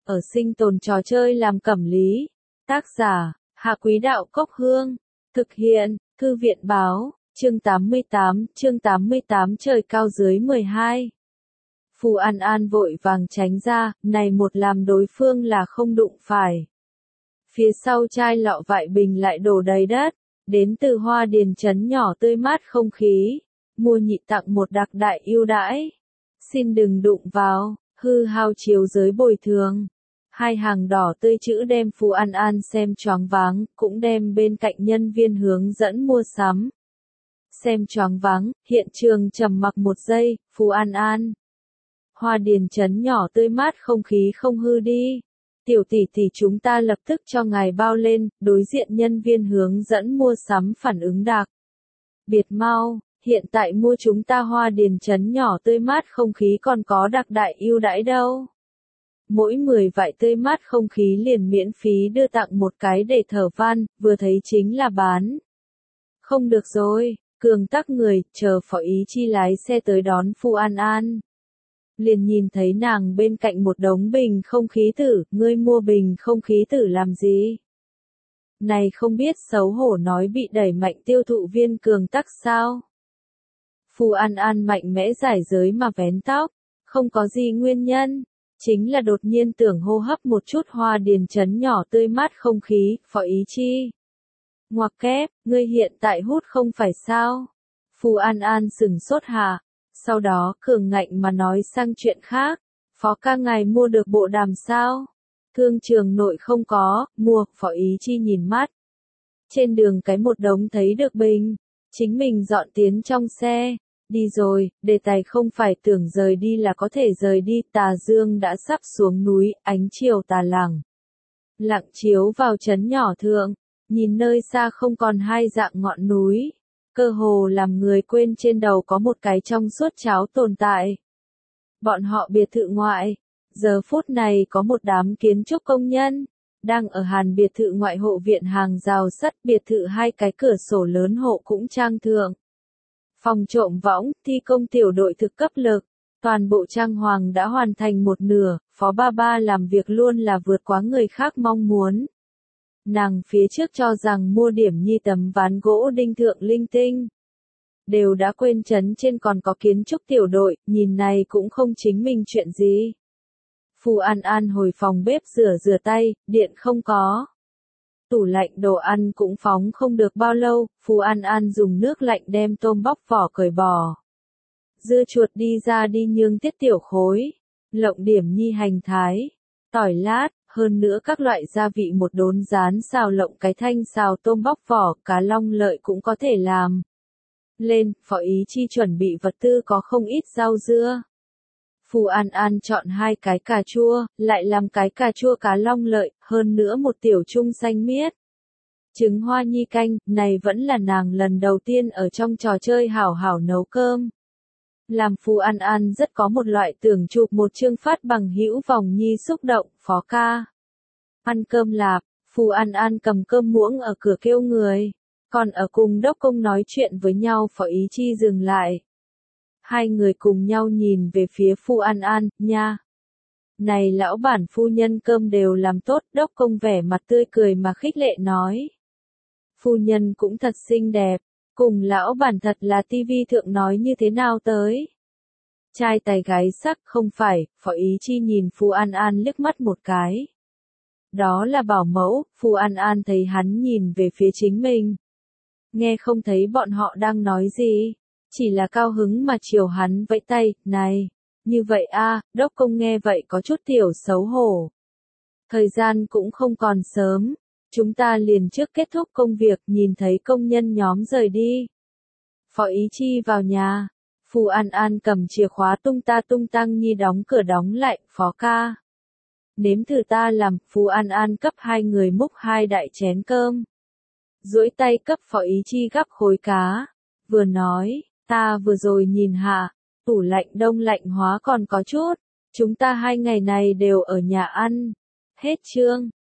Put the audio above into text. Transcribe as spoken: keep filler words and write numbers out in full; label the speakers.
Speaker 1: ở sinh tồn trò chơi làm cẩm lý. Tác giả, Hạ Quý Đạo Cốc Hương. Thực hiện, Thư viện Báo, chương tám mươi tám, chương tám mươi tám trời cao dưới mười hai. Phù An An vội vàng tránh ra, này một làm đối phương là không đụng phải. Phía sau chai lọ vại bình lại đổ đầy đất, đến từ Hoa Điền trấn nhỏ tươi mát không khí, mua nhị tặng một đặc đại ưu đãi. Xin đừng đụng vào, hư hao chiếu giới bồi thường. Hai hàng đỏ tươi chữ đem Phù An An xem choáng váng, cũng đem bên cạnh nhân viên hướng dẫn mua sắm. Xem choáng váng, hiện trường trầm mặc một giây, Phù An An. Hoa Điền trấn nhỏ tươi mát không khí không hư đi. Tiểu tỷ tỷ chúng ta lập tức cho ngài bao lên, đối diện nhân viên hướng dẫn mua sắm phản ứng đặc biệt mau, hiện tại mua chúng ta Hoa Điền trấn nhỏ tươi mát không khí còn có đặc đại ưu đãi đâu. Mỗi mười vại tươi mát không khí liền miễn phí đưa tặng một cái để thở van, vừa thấy chính là bán. Không được rồi, cường tắc người, chờ Phó Ý Chi lái xe tới đón Phù An An. Liền nhìn thấy nàng bên cạnh một đống bình không khí tử, ngươi mua bình không khí tử làm gì? Này không biết xấu hổ nói bị đẩy mạnh tiêu thụ viên cường tắc sao? Phù An An mạnh mẽ giải giới mà vén tóc, không có gì nguyên nhân, chính là đột nhiên tưởng hô hấp một chút Hoa Điền trấn nhỏ tươi mát không khí, Phó Ý Chi. Ngoặc kép, ngươi hiện tại hút không phải sao? Phù An An sừng sốt hạ. Sau đó cường ngạnh mà nói sang chuyện khác, Phó ca ngài mua được bộ đàm sao? Thương trường nội không có, mua, Phó Ý Chi nhìn mắt. Trên đường cái một đống thấy được bình, chính mình dọn tiến trong xe, đi rồi, đề tài không phải tưởng rời đi là có thể rời đi, tà dương đã sắp xuống núi, ánh chiều tà lẳng. Lặng chiếu vào trấn nhỏ thượng, nhìn nơi xa không còn hai dạng ngọn núi. Cơ hồ làm người quên trên đầu có một cái trong suốt cháo tồn tại. Bọn họ biệt thự ngoại, giờ phút này có một đám kiến trúc công nhân, đang ở hàn biệt thự ngoại hộ viện hàng rào sắt, biệt thự hai cái cửa sổ lớn hộ cũng trang thượng. Phòng trộm võng, thi công tiểu đội thực cấp lực, toàn bộ trang hoàng đã hoàn thành một nửa, Phó Ba Ba làm việc luôn là vượt quá người khác mong muốn. Nàng phía trước cho rằng mua điểm nhi tấm ván gỗ đinh thượng linh tinh. Đều đã quên trấn trên còn có kiến trúc tiểu đội, nhìn này cũng không chính mình chuyện gì. Phù An An hồi phòng bếp rửa rửa tay, điện không có. Tủ lạnh đồ ăn cũng phóng không được bao lâu, Phù An An dùng nước lạnh đem tôm bóc vỏ cởi bỏ. Dưa chuột đi ra đi nhương tiết tiểu khối, lộng điểm nhi hành thái, tỏi lát. Hơn nữa các loại gia vị một đốn rán xào lộng cái thanh xào tôm bóc vỏ, cá long lợi cũng có thể làm. Lên, Phó Ý Chi chuẩn bị vật tư có không ít rau dưa. Phù An An chọn hai cái cà chua, lại làm cái cà chua cá long lợi, hơn nữa một tiểu chung xanh miết. Trứng hoa nhi canh, này vẫn là nàng lần đầu tiên ở trong trò chơi hảo hảo nấu cơm. Làm Phù An An rất có một loại tưởng chụp một chương phát bằng hữu vòng nhi xúc động, Phó ca. Ăn cơm lạp, Phù An An cầm cơm muỗng ở cửa kêu người, còn ở cùng đốc công nói chuyện với nhau, Phó Ý Chi dừng lại. Hai người cùng nhau nhìn về phía Phù An An, nha. Này lão bản phu nhân cơm đều làm tốt, đốc công vẻ mặt tươi cười mà khích lệ nói. Phu nhân cũng thật xinh đẹp. Cùng lão bản thật là tivi thượng nói như thế nào tới. Trai tài gái sắc không phải, Phó Ý Chi nhìn Phù An An liếc mắt một cái. Đó là bảo mẫu, Phù An An thấy hắn nhìn về phía chính mình. Nghe không thấy bọn họ đang nói gì, chỉ là cao hứng mà chiều hắn vẫy tay, này, như vậy a, đốc công nghe vậy có chút tiểu xấu hổ. Thời gian cũng không còn sớm. Chúng ta liền trước kết thúc công việc, nhìn thấy công nhân nhóm rời đi. Phó Ý Chi vào nhà. Phù An An cầm chìa khóa tung ta tung tăng nhi đóng cửa đóng lại, Phó ca. Nếm thử ta làm, Phù An An cấp hai người múc hai đại chén cơm. Duỗi tay cấp Phó Ý Chi gắp khối cá. Vừa nói, ta vừa rồi nhìn hạ, tủ lạnh đông lạnh hóa còn có chút. Chúng ta hai ngày này đều ở nhà ăn. Hết chương.